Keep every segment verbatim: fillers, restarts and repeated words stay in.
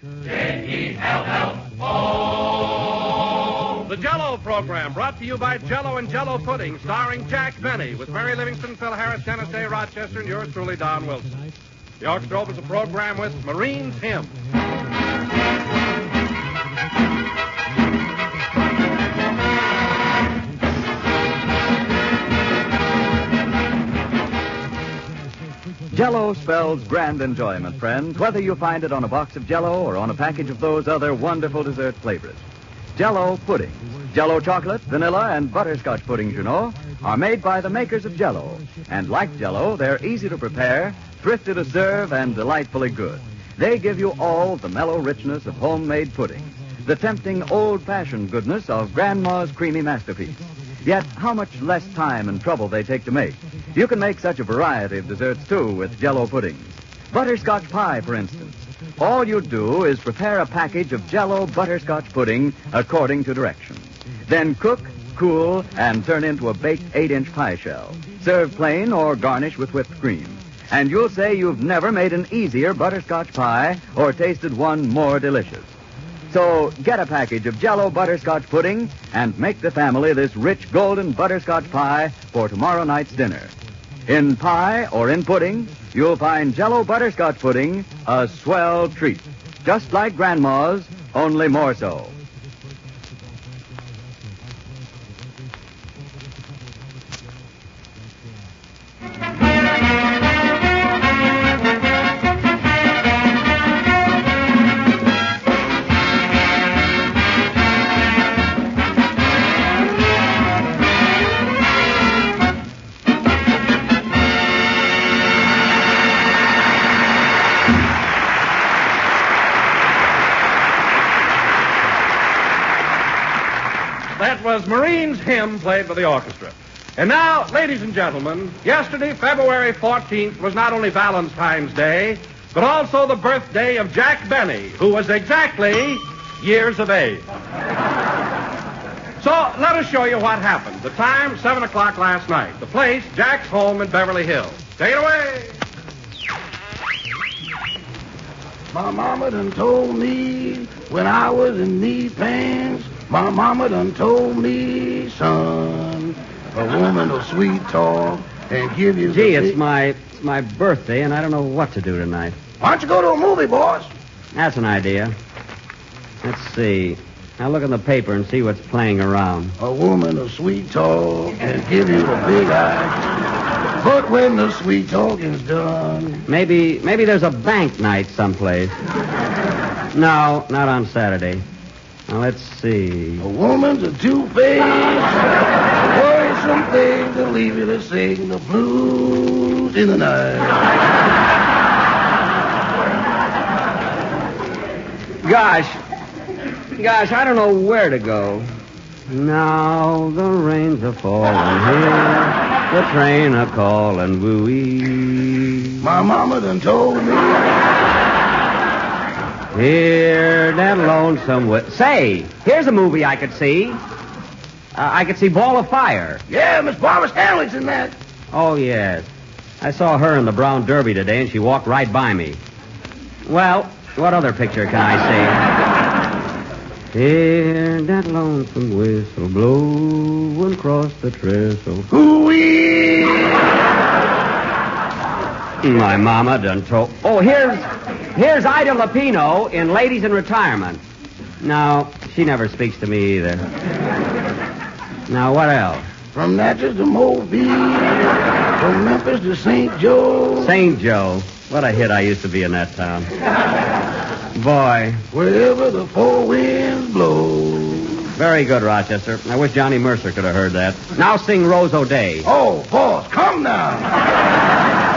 J E L L O. The Jell-O program brought to you by Jell-O and Jell-O Pudding, starring Jack Benny, with Mary Livingston, Phil Harris, Dennis Day, Rochester, and yours truly, Don Wilson. The orchestra opens the program with Marine's Hymn. Jell-O spells grand enjoyment, friends, whether you find it on a box of Jell-O or on a package of those other wonderful dessert flavors. Jell-O puddings, Jell-O chocolate, vanilla, and butterscotch puddings, you know, are made by the makers of Jell-O. And like Jell-O, they're easy to prepare, thrifty to serve, and delightfully good. They give you all the mellow richness of homemade puddings, the tempting old-fashioned goodness of Grandma's creamy masterpiece. Yet, how much less time and trouble they take to make. You can make such a variety of desserts, too, with Jell-O puddings. Butterscotch pie, for instance. All you do is prepare a package of Jell-O butterscotch pudding according to directions. Then cook, cool, and turn into a baked eight-inch pie shell. Serve plain or garnish with whipped cream. And you'll say you've never made an easier butterscotch pie or tasted one more delicious. So get a package of Jell-O butterscotch pudding and make the family this rich golden butterscotch pie for tomorrow night's dinner. In pie or in pudding, you'll find Jell-O butterscotch pudding a swell treat. Just like Grandma's, only more so. That was Marine's Hymn, played by the orchestra. And now, ladies and gentlemen, yesterday, February fourteenth, was not only Valentine's Day, but also the birthday of Jack Benny, who was exactly years of age. So, let us show you what happened. The time, seven o'clock last night. The place, Jack's home in Beverly Hills. Take it away. My mama done told me when I was in knee pants, my mama done told me, son, a woman will sweet talk and give you... Gee, it's my, it's my birthday, and I don't know what to do tonight. Why don't you go to a movie, boss? That's an idea. Let's see. I'll look in the paper and see what's playing around. A woman will sweet talk and give you a big eye. But when the sweet talking's done... Maybe, maybe there's a bank night someplace. No, not on Saturday. Now, let's see. A woman's a two-faced, worrisome thing to leave you to sing the blues in the night. Gosh, gosh, I don't know where to go. Now the rains are falling here, the train a calling woo-wee. My mama done told me. Here, that lonesome... Wi- Say, here's a movie I could see. Uh, I could see Ball of Fire. Yeah, Miss Barbara Stanwyck's in that. Oh, yes. I saw her in the Brown Derby today, and she walked right by me. Well, what other picture can I see? Hear that lonesome whistle blowing across the trestle. Hoo-wee! My mama done told... Oh, here's... Here's Ida Lupino in Ladies in Retirement. No, she never speaks to me either. Now, what else? From Natchez to Mobile, from Memphis to Saint Joe. Saint Joe. What a hit I used to be in that town. Boy. Wherever the four winds blow. Very good, Rochester. I wish Johnny Mercer could have heard that. Now sing Rose O'Day. Oh, boss, come now.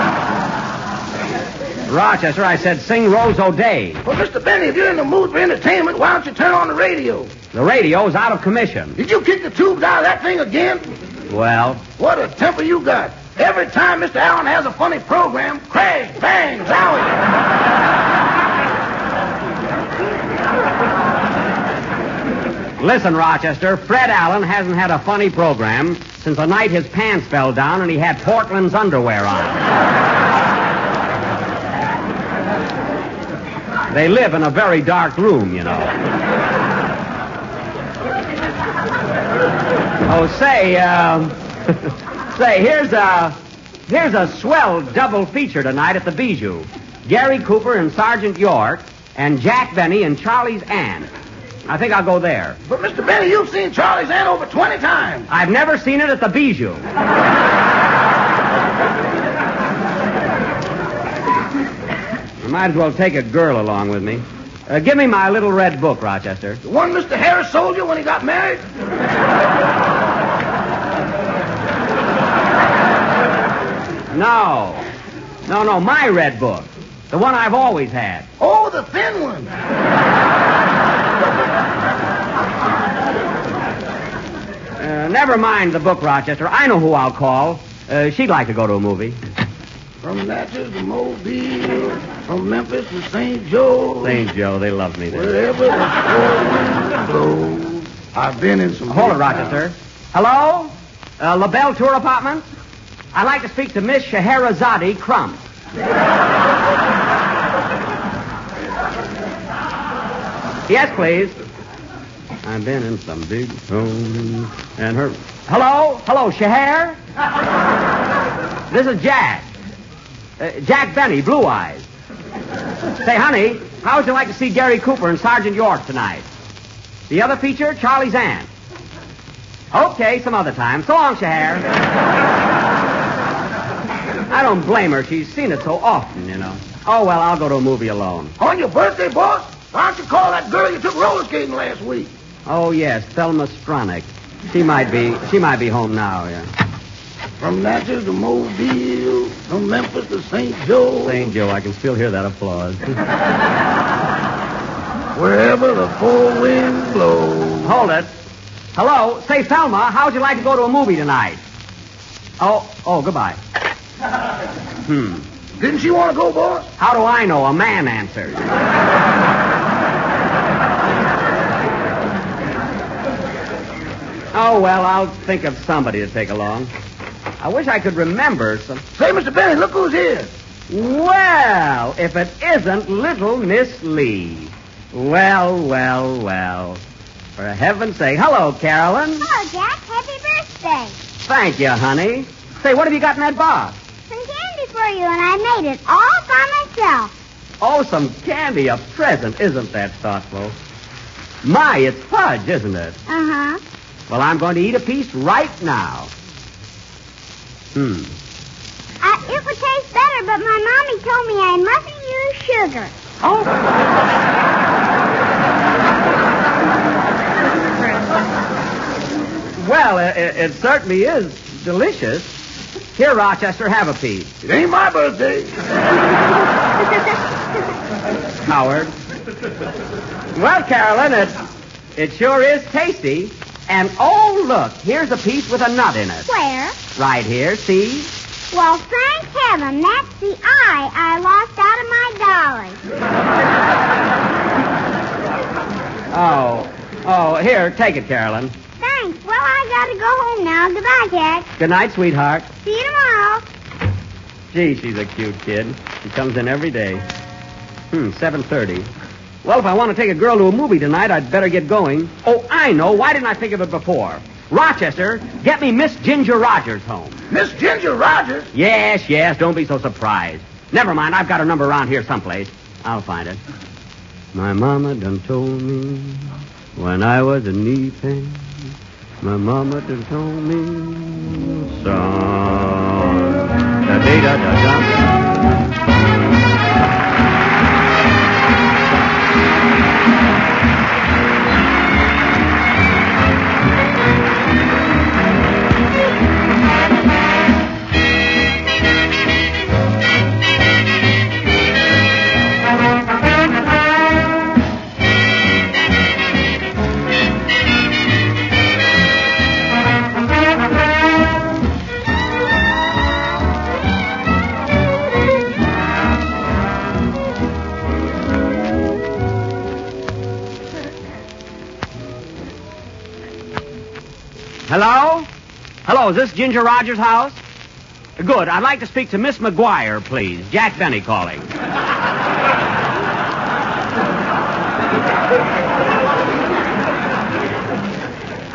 Rochester, I said sing Rose O'Day. Well, Mister Benny, if you're in the mood for entertainment, why don't you turn on the radio? The radio's out of commission. Did you kick the tubes out of that thing again? Well? What a temper you got. Every time Mister Allen has a funny program, crash, bang, zowie. Listen, Rochester, Fred Allen hasn't had a funny program since the night his pants fell down and he had Portland's underwear on. They live in a very dark room, you know. Oh, say, um, say, here's a, here's a swell double feature tonight at the Bijou. Gary Cooper and Sergeant York, and Jack Benny and Charlie's Aunt. I think I'll go there. But, Mister Benny, you've seen Charlie's Aunt over twenty times. I've never seen it at the Bijou. I might as well take a girl along with me. Uh, give me my little red book, Rochester. The one Mister Harris sold you when he got married? No. No, no, my red book. The one I've always had. Oh, the thin one. Uh, never mind the book, Rochester. I know who I'll call. Uh, she'd like to go to a movie. From Natchez to Mobile, from Memphis to Saint Joe. Saint Joe, they love me there. Wherever the wind blows, I've been in some... Hold it, Rochester. Hello? Uh, LaBelle Tour Apartments? I'd like to speak to Miss Scheherazade Crump. Yes, please. I've been in some big homes and her... Hello? Hello, Scheher? This is Jack. Uh, Jack Benny, Blue Eyes. Say, honey, how would you like to see Gary Cooper and Sergeant York tonight? The other feature, Charlie's Aunt. Okay, some other time. So long, Scheher. I don't blame her. She's seen it so often, you know. Oh, well, I'll go to a movie alone. On your birthday, boss? Why don't you call that girl you took roller skating last week? Oh, yes, Thelma Stronach. She might be, she might be home now, yeah. From Natchez to Mobile, from Memphis to Saint Joe. Saint Joe, I can still hear that applause. Wherever the four winds blow. Hold it. Hello? Say, Thelma, how would you like to go to a movie tonight? Oh, oh, goodbye. Hmm. Didn't she want to go, boss? How do I know? A man answered. Oh, well, I'll think of somebody to take along. I wish I could remember some... Say, Mister Benny, look who's here. Well, if it isn't little Miss Lee. Well, well, well. For heaven's sake. Hello, Carolyn. Hello, Jack. Happy birthday. Thank you, honey. Say, what have you got in that box? Some candy for you, and I made it all by myself. Oh, some candy, a present. Isn't that thoughtful? My, it's fudge, isn't it? Uh-huh. Well, I'm going to eat a piece right now. Hmm. Uh, it would taste better, but my mommy told me I mustn't use sugar. Oh. Well, it, it certainly is delicious. Here, Rochester, have a piece. It ain't my birthday. Howard. Well, Carolyn, it, it sure is tasty. And, oh, look, here's a piece with a nut in it. Where? Right here, see? Well, thank heaven, that's the eye I lost out of my dolly. Oh, oh, here, take it, Carolyn. Thanks. Well, I gotta go home now. Goodbye, Jack. Good night, sweetheart. See you tomorrow. Gee, she's a cute kid. She comes in every day. Hmm, seven thirty. Well, if I want to take a girl to a movie tonight, I'd better get going. Oh, I know. Why didn't I think of it before? Rochester, get me Miss Ginger Rogers home. Miss Ginger Rogers? Yes, yes. Don't be so surprised. Never mind. I've got her number around here someplace. I'll find it. My mama done told me when I was a knee pain. My mama done told me, son, da-dee-da-da-da. Hello? Hello, is this Ginger Rogers' house? Good. I'd like to speak to Miss McGuire, please. Jack Benny calling.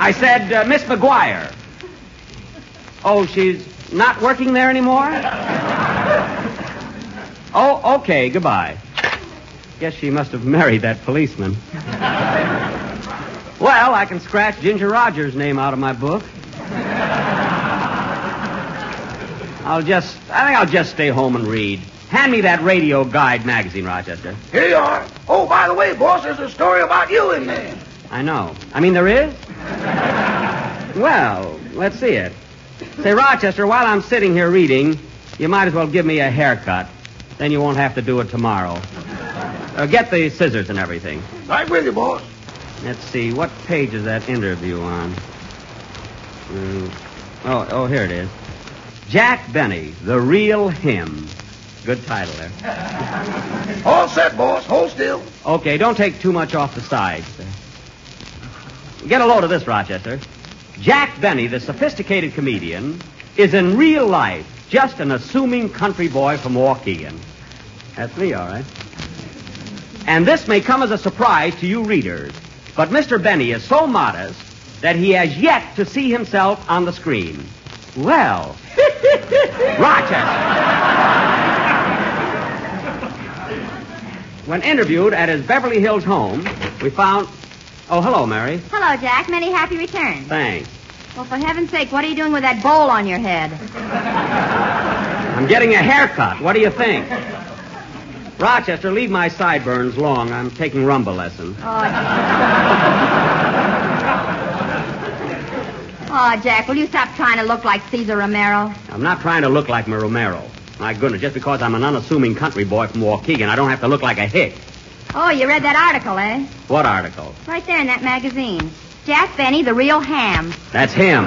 I said uh, Miss McGuire. Oh, she's not working there anymore? Oh, okay, goodbye. Guess she must have married that policeman. Well, I can scratch Ginger Rogers' name out of my book. I'll just, I think I'll just stay home and read. Hand me that Radio Guide magazine, Rochester. Here you are. Oh, by the way, boss, there's a story about you in there. I know. I mean, there is? Well, let's see it. Say, Rochester, while I'm sitting here reading, you might as well give me a haircut. Then you won't have to do it tomorrow. Uh, get the scissors and everything. Right with you, boss. Let's see. What page is that interview on? Mm. Oh, oh, here it is. Jack Benny, The Real Him. Good title there. All set, boss. Hold still. Okay, don't take too much off the sides. Get a load of this, Rochester. Jack Benny, the sophisticated comedian, is in real life just an assuming country boy from Waukegan. That's me, all right. And this may come as a surprise to you readers, but Mister Benny is so modest that he has yet to see himself on the screen. Well, Rochester. When interviewed at his Beverly Hills home, we found... Oh, hello, Mary. Hello, Jack. Many happy returns. Thanks. Well, for heaven's sake, what are you doing with that bowl on your head? I'm getting a haircut. What do you think? Rochester, leave my sideburns long. I'm taking rumba lessons. Oh, oh, Jack, will you stop trying to look like Cesar Romero? I'm not trying to look like my Romero. My goodness, just because I'm an unassuming country boy from Waukegan, I don't have to look like a hick. Oh, you read that article, eh? What article? Right there in that magazine. Jack Benny, The Real Ham. That's him.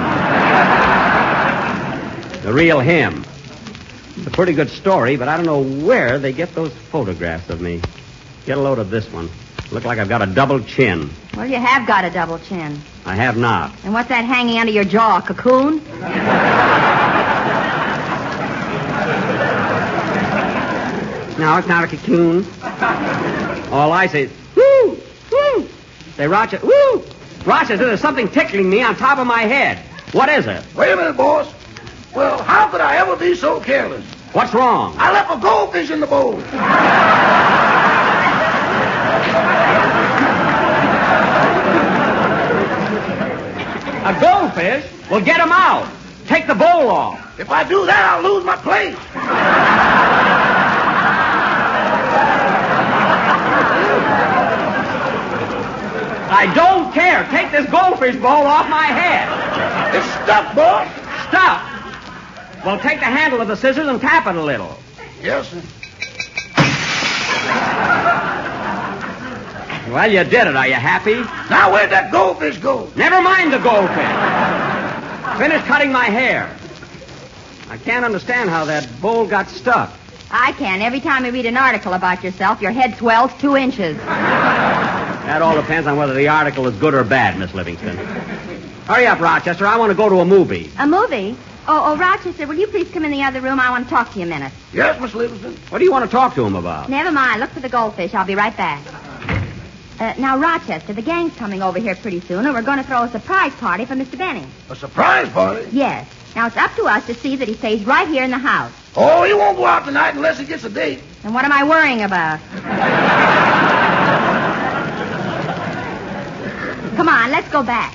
The Real Him. It's a pretty good story, but I don't know where they get those photographs of me. Get a load of this one. Look like I've got a double chin. Well, you have got a double chin. I have not. And what's that hanging under your jaw, a cocoon? No, it's not a cocoon. All I say is, woo, woo. Say, Rochester, woo. Rochester, there's something tickling me on top of my head. What is it? Wait a minute, boss. Well, how could I ever be so careless? What's wrong? I left a goldfish in the bowl. A goldfish? Well, get him out. Take the bowl off. If I do that, I'll lose my place. I don't care. Take this goldfish bowl off my head. It's stuck, boss. Stuck? Well, take the handle of the scissors and tap it a little. Yes, sir. Well, you did it. Are you happy? Now, where'd that goldfish go? Never mind the goldfish. Finish cutting my hair. I can't understand how that bowl got stuck. I can. Every time you read an article about yourself, your head swells two inches. That all depends on whether the article is good or bad, Miss Livingston. Hurry up, Rochester. I want to go to a movie. A movie? Oh, oh, Rochester, will you please come in the other room? I want to talk to you a minute. Yes, Miss Livingston. What do you want to talk to him about? Never mind. Look for the goldfish. I'll be right back. Uh, now, Rochester, the gang's coming over here pretty soon, and we're going to throw a surprise party for Mister Benny. A surprise party? Yes. Now, it's up to us to see that he stays right here in the house. Oh, he won't go out tonight unless he gets a date. And what am I worrying about? Come on, let's go back.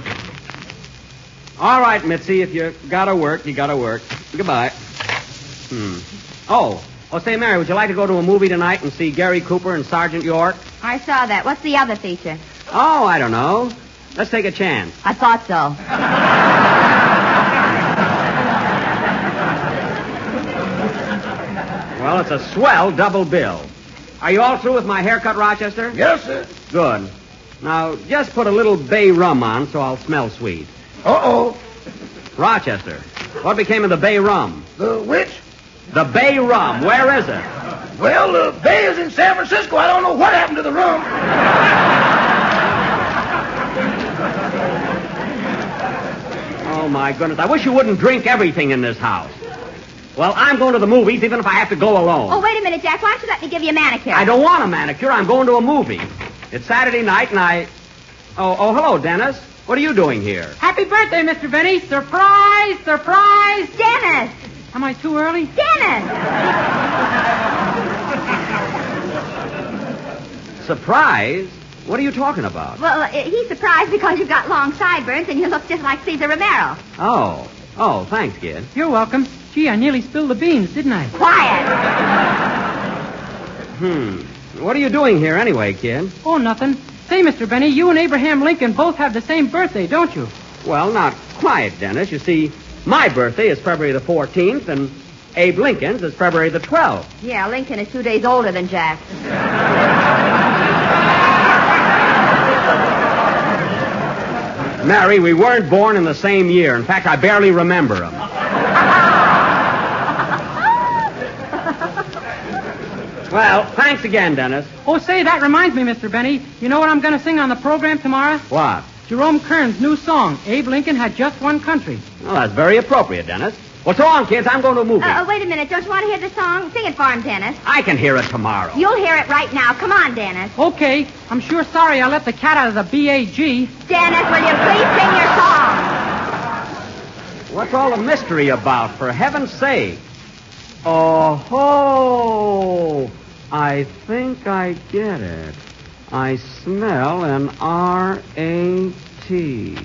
All right, Mitzi, if you gotta work, you gotta work. Goodbye. Hmm. Oh, oh, say, Mary, would you like to go to a movie tonight and see Gary Cooper and Sergeant York? I saw that. What's the other feature? Oh, I don't know. Let's take a chance. I thought so. Well, it's a swell double bill. Are you all through with my haircut, Rochester? Yes, sir. Good. Now, just put a little bay rum on so I'll smell sweet. Uh-oh. Rochester, what became of the bay rum? The which? The bay rum. Where is it? Well, the bay is in San Francisco. I don't know what happened to the rum. Oh, my goodness. I wish you wouldn't drink everything in this house. Well, I'm going to the movies even if I have to go alone. Oh, wait a minute, Jack. Why don't you let me give you a manicure? I don't want a manicure. I'm going to a movie. It's Saturday night, and I... Oh, oh, hello, Dennis. What are you doing here? Happy birthday, Mister Benny. Surprise, surprise. Dennis! Am I too early? Dennis! Surprise? What are you talking about? Well, uh, he's surprised because you've got long sideburns and you look just like Cesar Romero. Oh. Oh, thanks, kid. You're welcome. Gee, I nearly spilled the beans, didn't I? Quiet! Hmm. What are you doing here anyway, kid? Oh, nothing. Say, Mister Benny, you and Abraham Lincoln both have the same birthday, don't you? Well, not quite, Dennis. You see, my birthday is February the fourteenth, and Abe Lincoln's is February the twelfth. Yeah, Lincoln is two days older than Jack. Mary, we weren't born in the same year. In fact, I barely remember him. Well, thanks again, Dennis. Oh, say, that reminds me, Mister Benny. You know what I'm going to sing on the program tomorrow? What? Jerome Kern's new song, Abe Lincoln Had Just One Country. Well, that's very appropriate, Dennis. Well, so on, kids. I'm going to a movie. Uh, wait a minute. Don't you want to hear the song? Sing it for him, Dennis. I can hear it tomorrow. You'll hear it right now. Come on, Dennis. Okay. I'm sure sorry I let the cat out of the B A G. Dennis, will you please sing your song? What's all the mystery about, for heaven's sake? Oh, ho! I think I get it. I smell an R A T.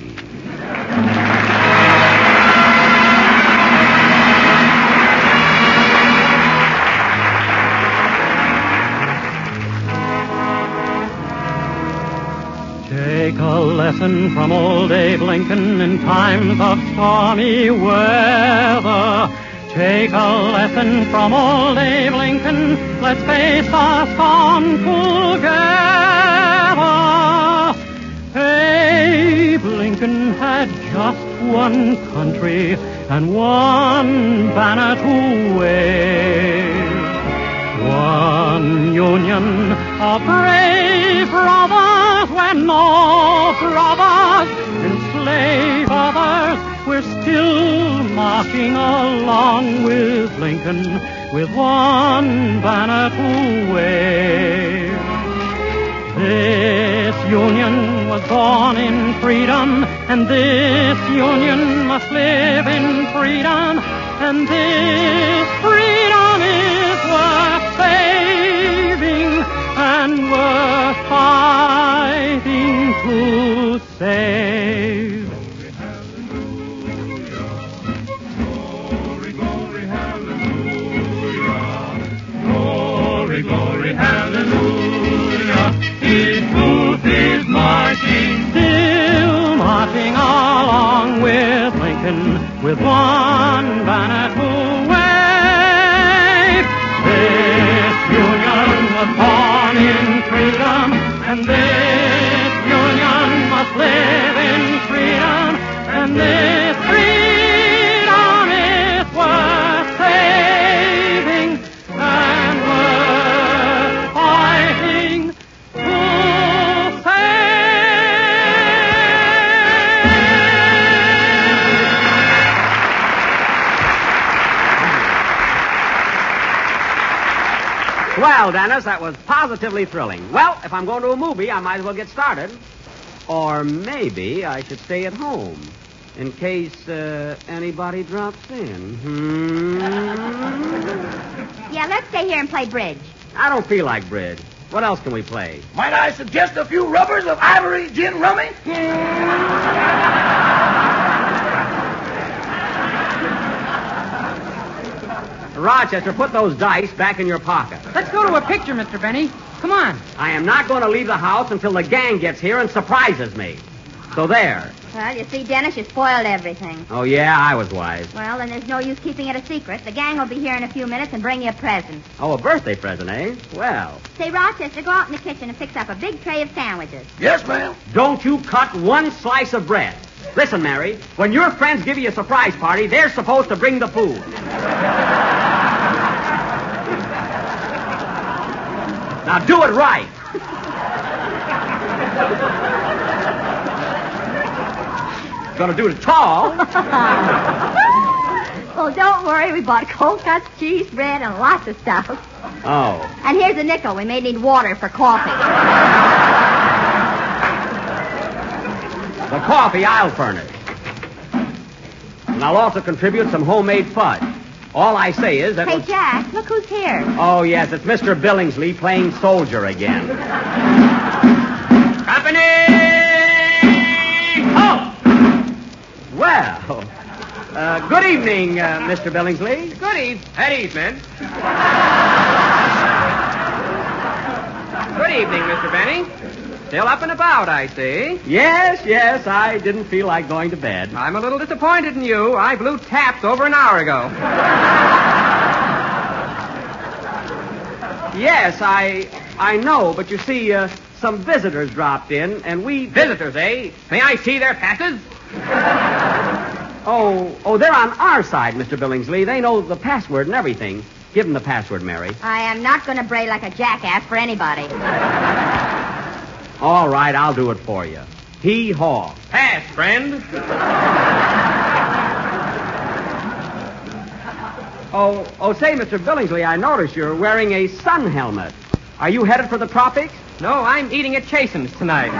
Take a lesson from old Abe Lincoln in times of stormy weather. Take a lesson from old Abe Lincoln. Let's face the storm together. Abe Lincoln had just one country and one banner to wave. One union of brave brothers when no brothers enslave others. We're still marching along with Lincoln with one banner to wave. This union was born in freedom, and this union must live in freedom, and this freedom is worth saving and worth fighting to save. Glory, glory, hallelujah. His truth is marching. Still marching along with Lincoln with one banner to wave. This union was born in freedom, and this union must live in freedom, and this freedom is worth saving and worth fighting to Well, Dennis, that was positively thrilling. Well, if I'm going to a movie, I might as well get started. Or maybe I should stay at home in case uh, anybody drops in. Hmm? Yeah, let's stay here and play bridge. I don't feel like bridge. What else can we play? Might I suggest a few rubbers of ivory gin rummy? Rochester, put those dice back in your pocket. Let's go to a picture, Mister Benny. Come on. I am not going to leave the house until the gang gets here and surprises me. So there. Well, you see, Dennis, you spoiled everything. Oh, yeah, I was wise. Well, then there's no use keeping it a secret. The gang will be here in a few minutes and bring you a present. Oh, a birthday present, eh? Well. Say, Rochester, go out in the kitchen and fix up a big tray of sandwiches. Yes, ma'am. Don't you cut one slice of bread. Listen, Mary, when your friends give you a surprise party, they're supposed to bring the food. Now do it right. Gonna do it tall. Well, don't worry. We bought cold cuts, cheese, bread, and lots of stuff. Oh. And here's a nickel. We may need water for coffee. The coffee. coffee, I'll furnish. And I'll also contribute some homemade fudge. All I say is that... Hey, Jack, look who's here. Oh, yes, it's Mister Billingsley playing soldier again. Company! Oh! Well, uh, good evening, uh, Mister Billingsley. Good eve. At ease, men. Good evening, Mister Benny. Still up and about, I see. Yes, yes, I didn't feel like going to bed. I'm a little disappointed in you. I blew taps over an hour ago. Yes, I I know, but you see, uh, some visitors dropped in, and we... Visitors, eh? May I see their passes? Oh, oh, they're on our side, Mister Billingsley. They know the password and everything. Give them the password, Mary. I am not going to bray like a jackass for anybody. All right, I'll do it for you. Hee-haw. Pass, friend. Oh, oh, say, Mister Billingsley, I notice you're wearing a sun helmet. Are you headed for the tropics? No, I'm eating at Chasen's tonight.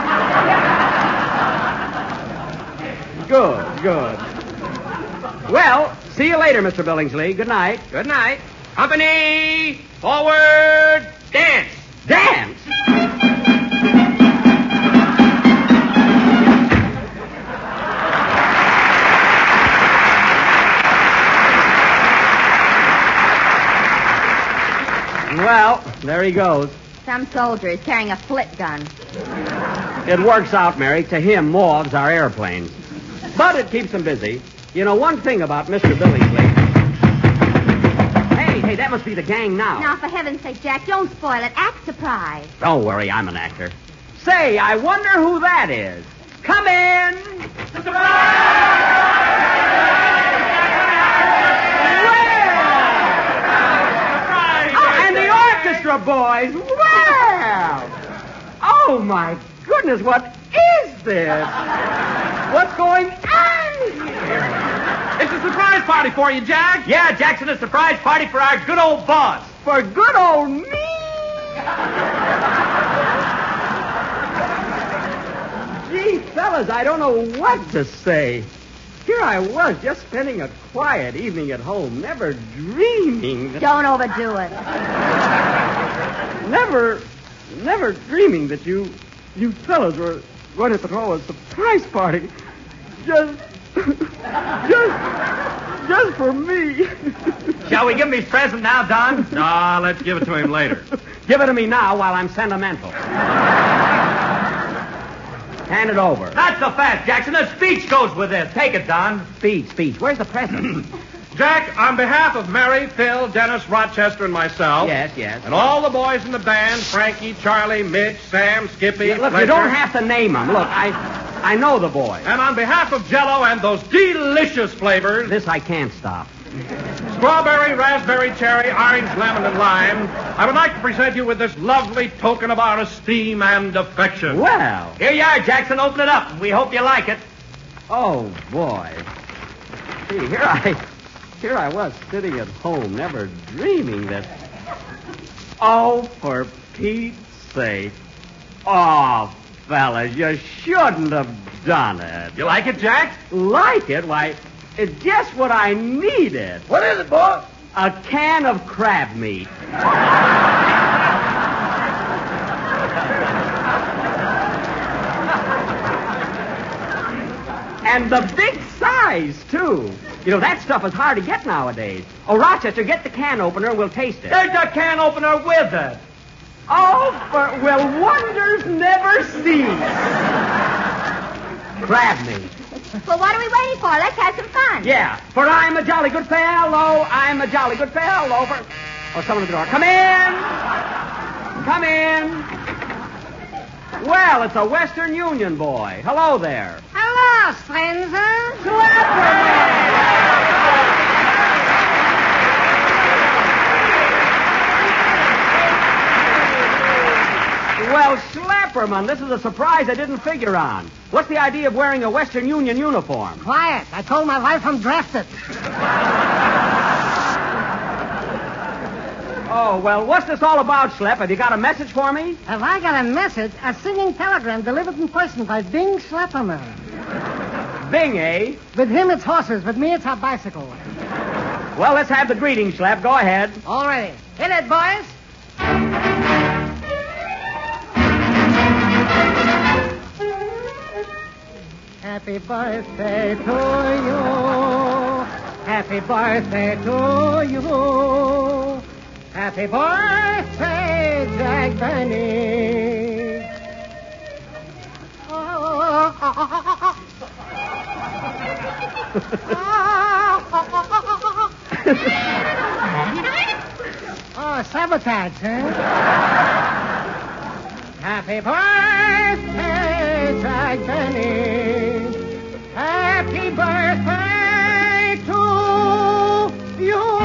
Good, good. Well, see you later, Mister Billingsley. Good night. Good night. Company, forward, dance. Dance? Well, there he goes. Some soldier is carrying a flit gun. It works out, Mary. To him, moths are airplanes. But it keeps him busy. You know, one thing about Mister Billingsley... Hey, hey, that must be the gang now. Now, for heaven's sake, Jack, don't spoil it. Act surprised. Don't worry, I'm an actor. Say, I wonder who that is. Come in! Oh, and the orchestra boys! Well! Oh, my goodness, what is this? What's going on here? It's a surprise party for you, Jack. Yeah, Jackson, a surprise party for our good old boss. For good old me? Gee, fellas, I don't know what to say. Here I was, just spending a quiet evening at home, never dreaming that... Don't overdo it. Never, never dreaming that you, you fellas were going to throw a surprise party. Just... just... just for me. Shall we give him his present now, Don? Ah, let's give it to him later. Give it to me now while I'm sentimental. Hand it over. Not so fast, Jackson. A speech goes with this. Take it, Don. Speech, speech. Where's the present? Jack, on behalf of Mary, Phil, Dennis, Rochester, and myself... Yes, yes. And all the boys in the band, Frankie, Charlie, Mitch, Sam, Skippy, Yeah, look, Fletcher, you don't have to name them. Look, I I know the boys. And on behalf of Jell-O and those delicious flavors... This I can't stop. Strawberry, raspberry, cherry, orange, lemon, and lime, I would like to present you with this lovely token of our esteem and affection. Well. Here you are, Jackson. Open it up. We hope you like it. Oh, boy. See, here I... Here I was sitting at home, never dreaming that... Oh, for Pete's sake. Oh, fellas, you shouldn't have done it. You like it, Jack? Like it? Why, it's just what I needed. What is it, boy? A can of crab meat. And the big size, too. You know, that stuff is hard to get nowadays. Oh, Rochester, get the can opener and we'll taste it. There's a can opener with it. Oh, for, well, wonders never cease. Crab meat. Well, what are we waiting for? Let's have some fun. Yeah, for I'm a jolly good fellow. I'm a jolly good fellow. For... Oh, someone at the door. Come in. Come in. Well, it's a Western Union boy. Hello there. Hello, stranger. Well, Schlepperman, this is a surprise I didn't figure on. What's the idea of wearing a Western Union uniform? Quiet. I told my wife I'm drafted. Oh, well, what's this all about, Schlepp? Have you got a message for me? Have I got a message? A singing telegram delivered in person by Bing Schlepperman. Bing, eh? With him, it's horses. With me, it's a bicycle. Well, let's have the greeting, Schlep. Go ahead. All righty. Hit it, boys. Happy birthday to you. Happy birthday to you. Happy birthday, Jack Benny. Oh, oh, sabotage, huh? Happy birthday, Jack Benny. Happy birthday to you.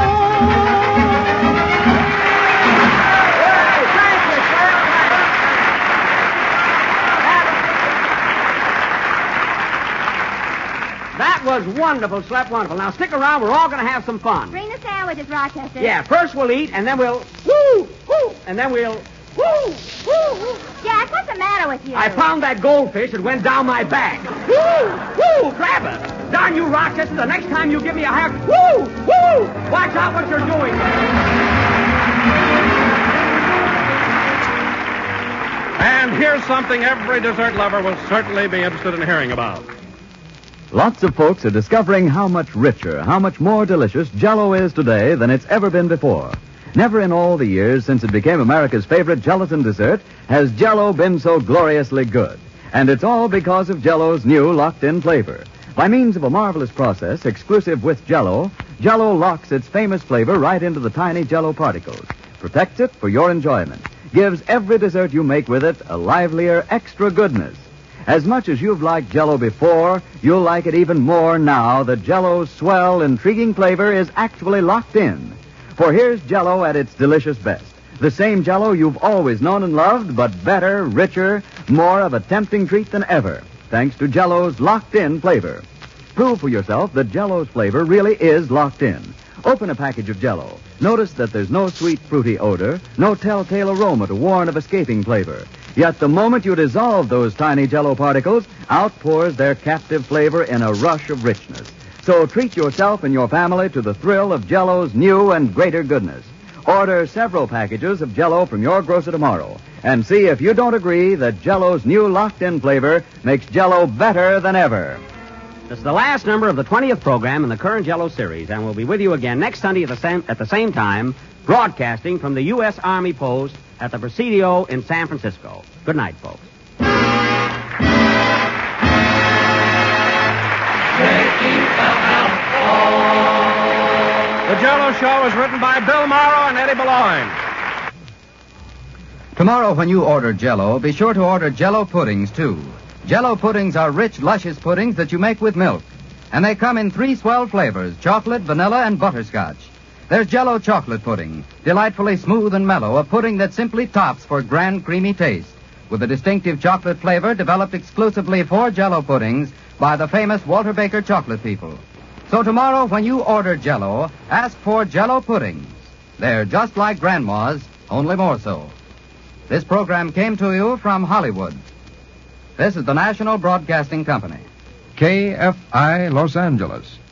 That was wonderful, Schlep, wonderful. Now stick around. We're all going to have some fun. Bring the sandwiches, Rochester. Yeah, first we'll eat, and then we'll woo, woo, and then we'll woo, woo, woo. Jack, what's the matter with you? I found that goldfish that went down my back. Woo, woo, grab it. Darn you, Rochester, the next time you give me a hair, woo, woo, watch out what you're doing. And here's something every dessert lover will certainly be interested in hearing about. Lots of folks are discovering how much richer, how much more delicious Jell-O is today than it's ever been before. Never in all the years since it became America's favorite gelatin dessert has Jell-O been so gloriously good. And it's all because of Jell-O's new locked-in flavor. By means of a marvelous process exclusive with Jell-O, Jell-O locks its famous flavor right into the tiny Jell-O particles, protects it for your enjoyment, gives every dessert you make with it a livelier, extra goodness. As much as you've liked Jell-O before, you'll like it even more now that Jell-O's swell, intriguing flavor is actually locked in. For here's Jell-O at its delicious best. The same Jell-O you've always known and loved, but better, richer, more of a tempting treat than ever, thanks to Jell-O's locked-in flavor. Prove for yourself that Jell-O's flavor really is locked in. Open a package of Jell-O. Notice that there's no sweet, fruity odor, no telltale aroma to warn of escaping flavor. Yet the moment you dissolve those tiny Jell-O particles, out pours their captive flavor in a rush of richness. So treat yourself and your family to the thrill of Jell-O's new and greater goodness. Order several packages of Jell-O from your grocer tomorrow and see if you don't agree that Jell-O's new locked-in flavor makes Jell-O better than ever. This is the last number of the twentieth program in the current Jell-O series, and we'll be with you again next Sunday at the same, at the same time, broadcasting from the U S Army Post at the Presidio in San Francisco. Good night, folks. The Jell-O Show is written by Bill Morrow and Eddie Boulogne. Tomorrow when you order Jell-O, be sure to order Jell-O puddings, too. Jell-O puddings are rich, luscious puddings that you make with milk. And they come in three swell flavors, chocolate, vanilla, and butterscotch. There's Jell-O chocolate pudding, delightfully smooth and mellow, a pudding that simply tops for grand creamy taste, with a distinctive chocolate flavor developed exclusively for Jell-O puddings by the famous Walter Baker chocolate people. So tomorrow when you order Jell-O, ask for Jell-O puddings. They're just like Grandma's, only more so. This program came to you from Hollywood. This is the National Broadcasting Company. K F I Los Angeles.